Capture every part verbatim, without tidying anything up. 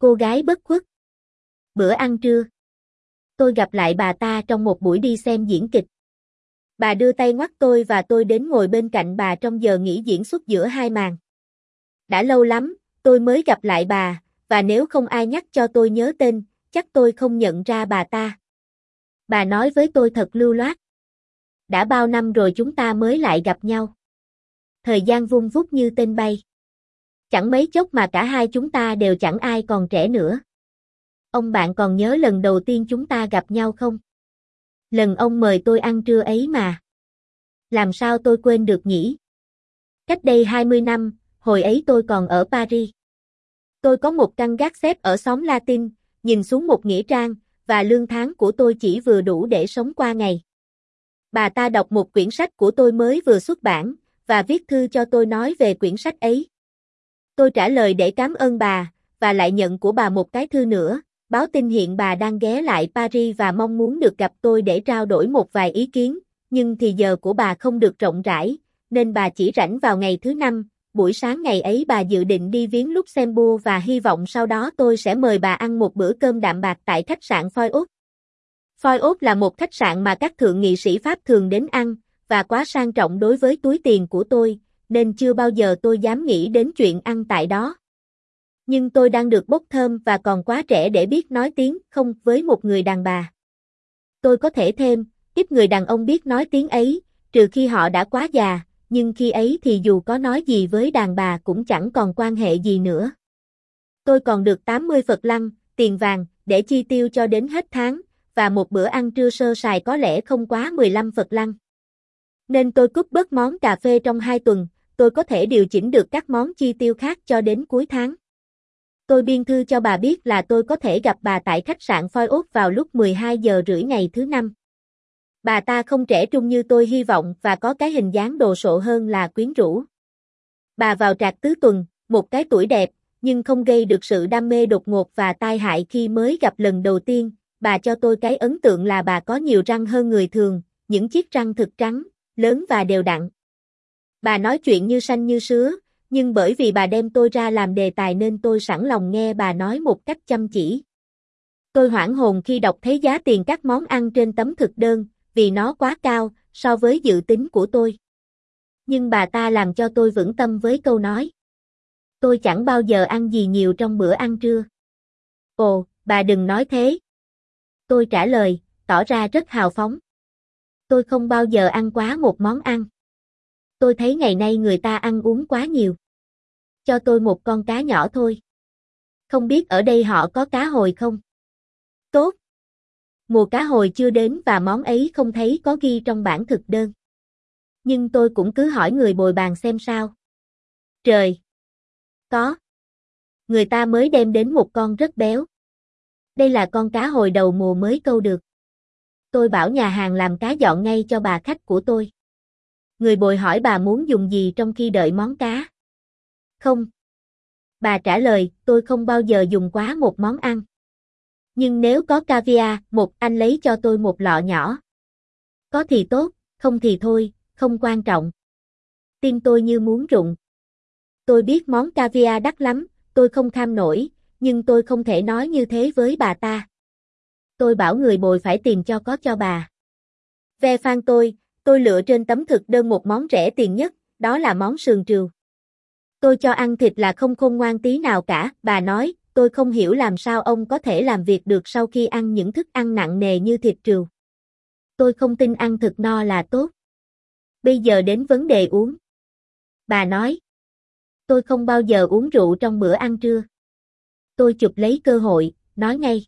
Cô gái bất khuất. Bữa ăn trưa. Tôi gặp lại bà ta trong một buổi đi xem diễn kịch. Bà đưa tay ngoắc tôi và tôi đến ngồi bên cạnh bà trong giờ nghỉ diễn xuất giữa hai màn. Đã lâu lắm, tôi mới gặp lại bà, và nếu không ai nhắc cho tôi nhớ tên, chắc tôi không nhận ra bà ta. Bà nói với tôi thật lưu loát. Đã bao năm rồi chúng ta mới lại gặp nhau. Thời gian vung vút như tên bay. Chẳng mấy chốc mà cả hai chúng ta đều chẳng ai còn trẻ nữa. Ông bạn còn nhớ lần đầu tiên chúng ta gặp nhau không? Lần ông mời tôi ăn trưa ấy mà. Làm sao tôi quên được nhỉ? Cách đây hai mươi năm, hồi ấy tôi còn ở Paris. Tôi có một căn gác xếp ở xóm Latin, nhìn xuống một nghĩa trang, và lương tháng của tôi chỉ vừa đủ để sống qua ngày. Bà ta đọc một quyển sách của tôi mới vừa xuất bản, và viết thư cho tôi nói về quyển sách ấy. Tôi trả lời để cảm ơn bà, và lại nhận của bà một cái thư nữa, báo tin hiện bà đang ghé lại Paris và mong muốn được gặp tôi để trao đổi một vài ý kiến, nhưng thì giờ của bà không được rộng rãi, nên bà chỉ rảnh vào ngày thứ năm. Buổi sáng ngày ấy bà dự định đi viếng Luxembourg và hy vọng sau đó tôi sẽ mời bà ăn một bữa cơm đạm bạc tại khách sạn Foyot. Foyot là một khách sạn mà các thượng nghị sĩ Pháp thường đến ăn, và quá sang trọng đối với túi tiền của tôi, nên chưa bao giờ tôi dám nghĩ đến chuyện ăn tại đó. Nhưng tôi đang được bốc thơm và còn quá trẻ để biết nói tiếng không với một người đàn bà. Tôi có thể thêm, ít người đàn ông biết nói tiếng ấy, trừ khi họ đã quá già, nhưng khi ấy thì dù có nói gì với đàn bà cũng chẳng còn quan hệ gì nữa. Tôi còn được tám mươi phật lăng, tiền vàng, để chi tiêu cho đến hết tháng, và một bữa ăn trưa sơ sài có lẽ không quá mười lăm phật lăng. Nên tôi cúp bớt món cà phê trong hai tuần, tôi có thể điều chỉnh được các món chi tiêu khác cho đến cuối tháng. Tôi biên thư cho bà biết là tôi có thể gặp bà tại khách sạn Foyot vào lúc mười hai giờ rưỡi ngày thứ năm. Bà ta không trẻ trung như tôi hy vọng và có cái hình dáng đồ sộ hơn là quyến rũ. Bà vào trạc tứ tuần, một cái tuổi đẹp, nhưng không gây được sự đam mê đột ngột và tai hại khi mới gặp lần đầu tiên. Bà cho tôi cái ấn tượng là bà có nhiều răng hơn người thường, những chiếc răng thực trắng, lớn và đều đặn. Bà nói chuyện như xanh như sứa, nhưng bởi vì bà đem tôi ra làm đề tài nên tôi sẵn lòng nghe bà nói một cách chăm chỉ. Tôi hoảng hồn khi đọc thấy giá tiền các món ăn trên tấm thực đơn, vì nó quá cao so với dự tính của tôi. Nhưng bà ta làm cho tôi vững tâm với câu nói. Tôi chẳng bao giờ ăn gì nhiều trong bữa ăn trưa. Ồ, bà đừng nói thế. Tôi trả lời, tỏ ra rất hào phóng. Tôi không bao giờ ăn quá một món ăn. Tôi thấy ngày nay người ta ăn uống quá nhiều. Cho tôi một con cá nhỏ thôi. Không biết ở đây họ có cá hồi không? Tốt. Mùa cá hồi chưa đến và món ấy không thấy có ghi trong bảng thực đơn. Nhưng tôi cũng cứ hỏi người bồi bàn xem sao. Trời! Có. Người ta mới đem đến một con rất béo. Đây là con cá hồi đầu mùa mới câu được. Tôi bảo nhà hàng làm cá dọn ngay cho bà khách của tôi. Người bồi hỏi bà muốn dùng gì trong khi đợi món cá. Không. Bà trả lời, tôi không bao giờ dùng quá một món ăn. Nhưng nếu có caviar, một anh lấy cho tôi một lọ nhỏ. Có thì tốt, không thì thôi, không quan trọng. Tim tôi như muốn rụng. Tôi biết món caviar đắt lắm, tôi không kham nổi, nhưng tôi không thể nói như thế với bà ta. Tôi bảo người bồi phải tìm cho có cho bà. Ve phan tôi, tôi lựa trên tấm thực đơn một món rẻ tiền nhất, đó là món sườn trườu. Tôi cho ăn thịt là không khôn ngoan tí nào cả, bà nói, tôi không hiểu làm sao ông có thể làm việc được sau khi ăn những thức ăn nặng nề như thịt trườu. Tôi không tin ăn thực no là tốt. Bây giờ đến vấn đề uống. Bà nói, tôi không bao giờ uống rượu trong bữa ăn trưa. Tôi chụp lấy cơ hội, nói ngay.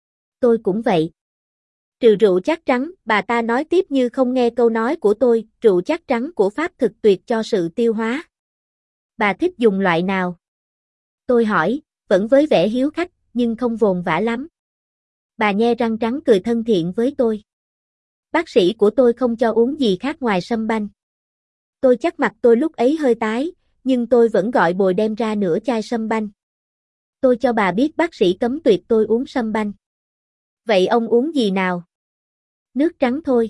Tôi cũng vậy. Trừ rượu chắc trắng, bà ta nói tiếp như không nghe câu nói của tôi, rượu chắc trắng của Pháp thực tuyệt cho sự tiêu hóa. Bà thích dùng loại nào? Tôi hỏi, vẫn với vẻ hiếu khách, nhưng không vồn vã lắm. Bà nhe răng trắng cười thân thiện với tôi. Bác sĩ của tôi không cho uống gì khác ngoài sâm banh. Tôi chắc mặt tôi lúc ấy hơi tái, nhưng tôi vẫn gọi bồi đem ra nửa chai sâm banh. Tôi cho bà biết bác sĩ cấm tuyệt tôi uống sâm banh. Vậy ông uống gì nào? Nước trắng thôi.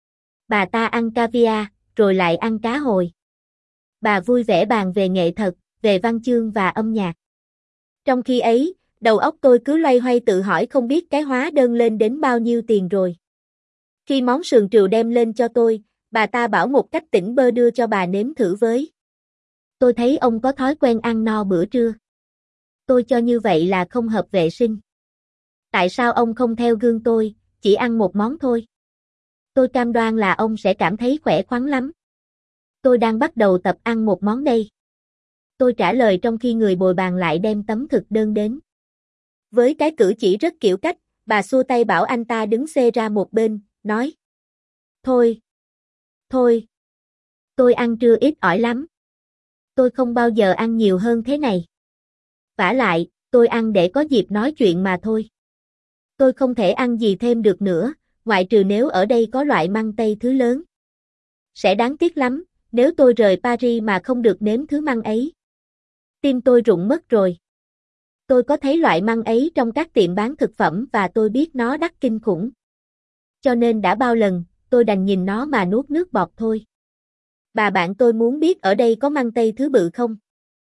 Bà ta ăn caviar, rồi lại ăn cá hồi. Bà vui vẻ bàn về nghệ thuật, về văn chương và âm nhạc. Trong khi ấy, Đầu óc tôi cứ loay hoay tự hỏi không biết cái hóa đơn lên đến bao nhiêu tiền rồi. Khi món sườn trừu đem lên cho tôi, bà ta bảo một cách tỉnh bơ đưa cho bà nếm thử với. Tôi thấy ông có thói quen ăn no bữa trưa. Tôi cho như vậy là không hợp vệ sinh. Tại sao ông không theo gương tôi, chỉ ăn một món thôi? Tôi cam đoan là ông sẽ cảm thấy khỏe khoắn lắm. Tôi đang bắt đầu tập ăn một món đây. Tôi trả lời trong khi người bồi bàn lại đem tấm thực đơn đến. Với cái cử chỉ rất kiểu cách, bà xua tay bảo anh ta đứng xê ra một bên, nói. Thôi. Thôi. Tôi ăn trưa ít ỏi lắm. Tôi không bao giờ ăn nhiều hơn thế này. Vả lại, tôi ăn để có dịp nói chuyện mà thôi. Tôi không thể ăn gì thêm được nữa, ngoại trừ nếu ở đây có loại măng tây thứ lớn. Sẽ đáng tiếc lắm, nếu tôi rời Paris mà không được nếm thứ măng ấy. Tim tôi rụng mất rồi. Tôi có thấy loại măng ấy trong các tiệm bán thực phẩm và tôi biết nó đắt kinh khủng. Cho nên đã bao lần, tôi đành nhìn nó mà nuốt nước bọt thôi. Bà bạn tôi muốn biết ở đây có măng tây thứ bự không?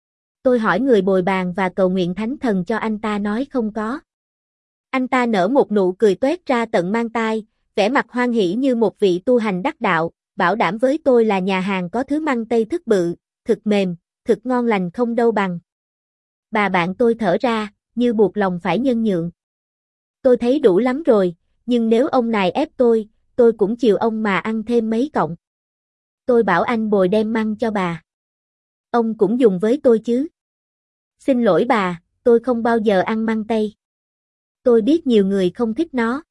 Tôi hỏi người bồi bàn và cầu nguyện thánh thần cho anh ta nói không có. Anh ta nở một nụ cười toét ra tận mang tai, vẻ mặt hoan hỉ như một vị tu hành đắc đạo, bảo đảm với tôi là nhà hàng có thứ măng tây thức bự, thực mềm, thực ngon lành không đâu bằng. Bà bạn tôi thở ra, như buộc lòng phải nhân nhượng. Tôi thấy đủ lắm rồi, nhưng nếu ông này ép tôi, tôi cũng chiều ông mà ăn thêm mấy cọng. Tôi bảo anh bồi đem măng cho bà. Ông cũng dùng với tôi chứ. Xin lỗi bà, tôi không bao giờ ăn măng tây. Tôi biết nhiều người không thích nó.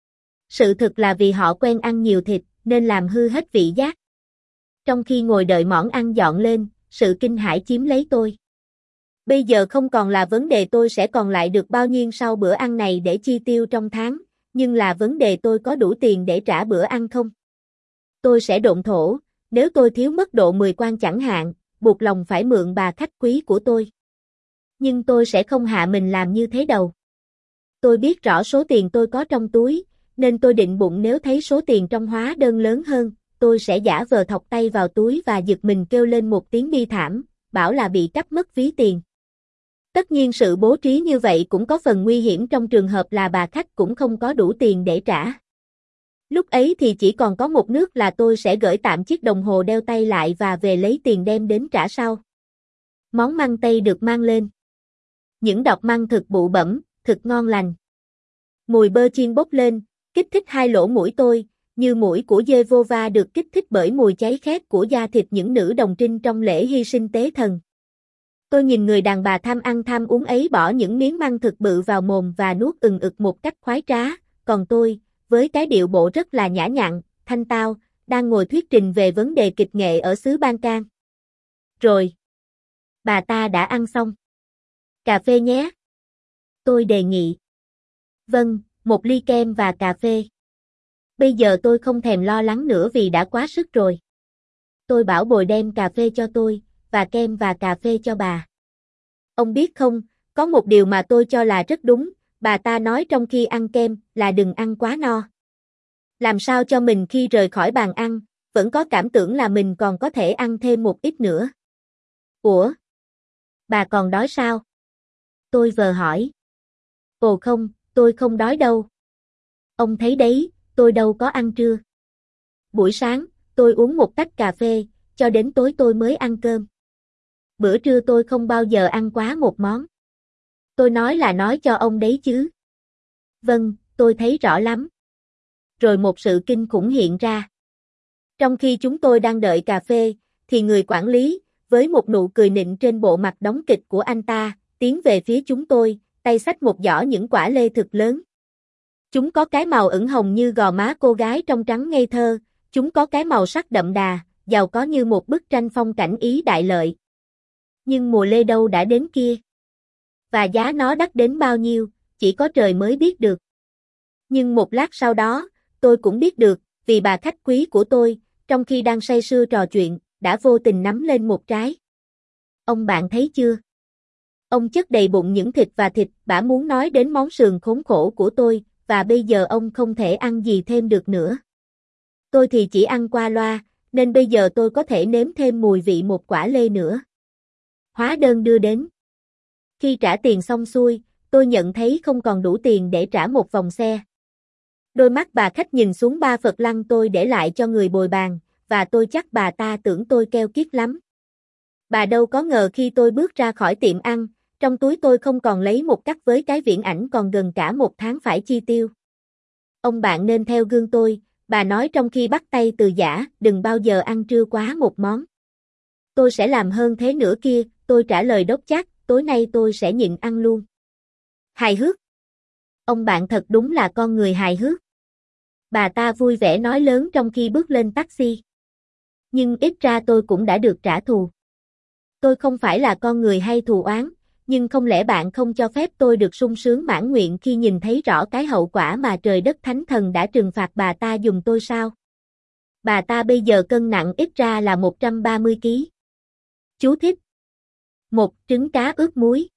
Sự thực là vì họ quen ăn nhiều thịt, nên làm hư hết vị giác. Trong khi ngồi đợi món ăn dọn lên, sự kinh hãi chiếm lấy tôi. Bây giờ không còn là vấn đề tôi sẽ còn lại được bao nhiêu sau bữa ăn này để chi tiêu trong tháng, nhưng là vấn đề tôi có đủ tiền để trả bữa ăn không? Tôi sẽ độn thổ, nếu tôi thiếu mất độ mười quan chẳng hạn, buộc lòng phải mượn bà khách quý của tôi. Nhưng tôi sẽ không hạ mình làm như thế đâu. Tôi biết rõ số tiền tôi có trong túi, nên tôi định bụng nếu thấy số tiền trong hóa đơn lớn hơn, tôi sẽ giả vờ thọc tay vào túi và giật mình kêu lên một tiếng bi thảm, bảo là bị cắp mất ví tiền. Tất nhiên sự bố trí như vậy cũng có phần nguy hiểm trong trường hợp là bà khách cũng không có đủ tiền để trả. Lúc ấy thì chỉ còn có một nước là tôi sẽ gửi tạm chiếc đồng hồ đeo tay lại và về lấy tiền đem đến trả sau. Món măng tây được mang lên. Những đọt măng thực bụ bẫm, thực ngon lành. Mùi bơ chiên bốc lên, kích thích hai lỗ mũi tôi, như mũi của Giê-hô-va được kích thích bởi mùi cháy khét của da thịt những nữ đồng trinh trong lễ hy sinh tế thần. Tôi nhìn người đàn bà tham ăn tham uống ấy bỏ những miếng măng thực bự vào mồm và nuốt ừng ực một cách khoái trá, còn tôi, với cái điệu bộ rất là nhã nhặn, thanh tao, đang ngồi thuyết trình về vấn đề kịch nghệ ở xứ Ban Can. Rồi. Bà ta đã ăn xong. Cà phê nhé. Tôi đề nghị. Vâng, một ly kem và cà phê. Bây giờ tôi không thèm lo lắng nữa vì đã quá sức rồi. Tôi bảo bồi đem cà phê cho tôi, và kem và cà phê cho bà. Ông biết không, có một điều mà tôi cho là rất đúng, bà ta nói trong khi ăn kem là đừng ăn quá no. Làm sao cho mình khi rời khỏi bàn ăn, vẫn có cảm tưởng là mình còn có thể ăn thêm một ít nữa. Ủa? Bà còn đói sao? Tôi vờ hỏi. Ồ không, tôi không đói đâu. Ông thấy đấy, tôi đâu có ăn trưa. Buổi sáng, tôi uống một tách cà phê, cho đến tối tôi mới ăn cơm. Bữa trưa tôi không bao giờ ăn quá một món. Tôi nói là nói cho ông đấy chứ. Vâng, tôi thấy rõ lắm. Rồi một sự kinh khủng hiện ra. Trong khi chúng tôi đang đợi cà phê, thì người quản lý, với một nụ cười nịnh trên bộ mặt đóng kịch của anh ta, tiến về phía chúng tôi, tay xách một giỏ những quả lê thực lớn. Chúng có cái màu ửng hồng như gò má cô gái trong trắng ngây thơ, chúng có cái màu sắc đậm đà, giàu có như một bức tranh phong cảnh Ý đại lợi. Nhưng mùa lê đâu đã đến kia. Và giá nó đắt đến bao nhiêu, chỉ có trời mới biết được. Nhưng một lát sau đó, tôi cũng biết được, vì bà khách quý của tôi, trong khi đang say sưa trò chuyện, đã vô tình nắm lên một trái. Ông bạn thấy chưa? Ông chất đầy bụng những thịt và thịt, bả muốn nói đến món sườn khốn khổ của tôi, và bây giờ ông không thể ăn gì thêm được nữa. Tôi thì chỉ ăn qua loa, nên bây giờ tôi có thể nếm thêm mùi vị một quả lê nữa. Hóa đơn đưa đến. Khi trả tiền xong xuôi, tôi tôi nhận thấy không còn đủ tiền để trả một vòng xe. Đôi mắt bà khách nhìn xuống ba Phật lăng tôi để lại cho người bồi bàn, và tôi chắc bà ta tưởng tôi keo kiết lắm. Bà đâu có ngờ khi tôi bước ra khỏi tiệm ăn, trong túi tôi không còn lấy một cắt với cái viễn ảnh còn gần cả một tháng phải chi tiêu. Ông bạn nên theo gương tôi, bà nói trong khi bắt tay từ Giả, đừng bao giờ ăn trưa quá một món. Tôi sẽ làm hơn thế nữa kia, tôi trả lời đốc chắc, tối nay tôi sẽ nhịn ăn luôn. Hài hước. Ông bạn thật đúng là con người hài hước. Bà ta vui vẻ nói lớn trong khi bước lên taxi. Nhưng ít ra tôi cũng đã được trả thù. Tôi không phải là con người hay thù oán, nhưng không lẽ bạn không cho phép tôi được sung sướng mãn nguyện khi nhìn thấy rõ cái hậu quả mà trời đất thánh thần đã trừng phạt bà ta dùng tôi sao? Bà ta bây giờ cân nặng ít ra là một trăm ba mươi ki lô gam. Chú thích. Một trứng cá ướp muối.